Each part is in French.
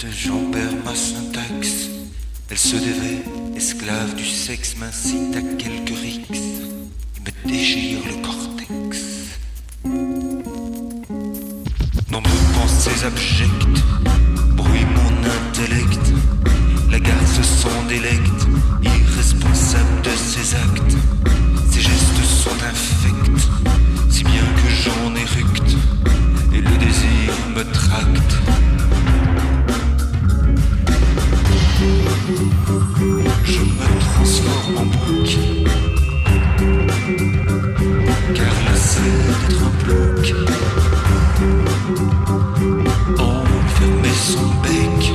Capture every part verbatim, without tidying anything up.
j'en perds ma syntaxe. Elle se dévait, esclave du sexe, m'incite à quelques rixes et me déchire le cortex. Nombre de pensées abjectes brouillent mon intellect. La garce s'en délecte, irresponsable de ses actes. Ses gestes sont infects, si bien que j'en éructe, et le désir me tracte. Je me transforme en bouc, car lassé d'être un bloc, enfermer son bec,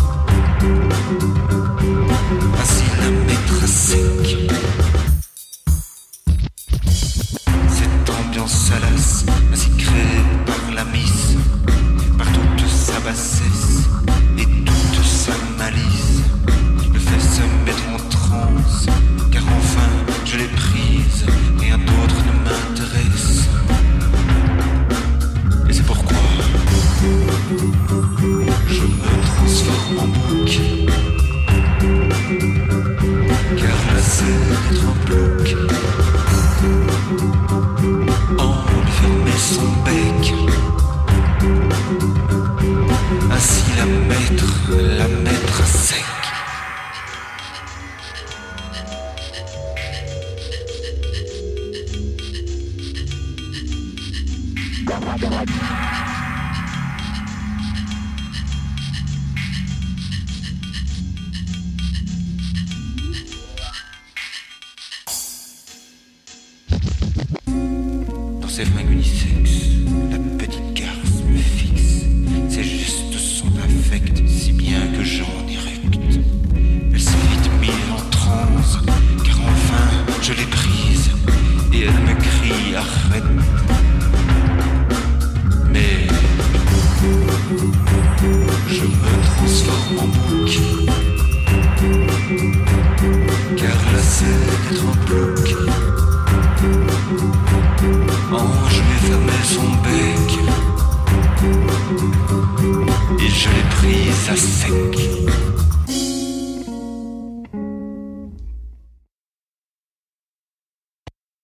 ainsi la mettre à sec. Cette ambiance salace, ainsi créée par la miss, par toute sa bassesse et toute sa malice, me fait se mettre en transe, car enfin je l'ai prise, rien d'autre ne m'intéresse. Et c'est pourquoi je me transforme en bouc, car lassé d'être un bloc, enfermer son bec, ainsi la mettre, la mettre à sec. Dans ses fringues unisexes, la petite garce me fixe. Ses gestes sont infects, si bien que j'en éructe. Elle s'est vite mise en transe, car enfin je l'ai prise, et elle me crie arrête. Mais je me transforme en bouc, car lassé d'être un bloc,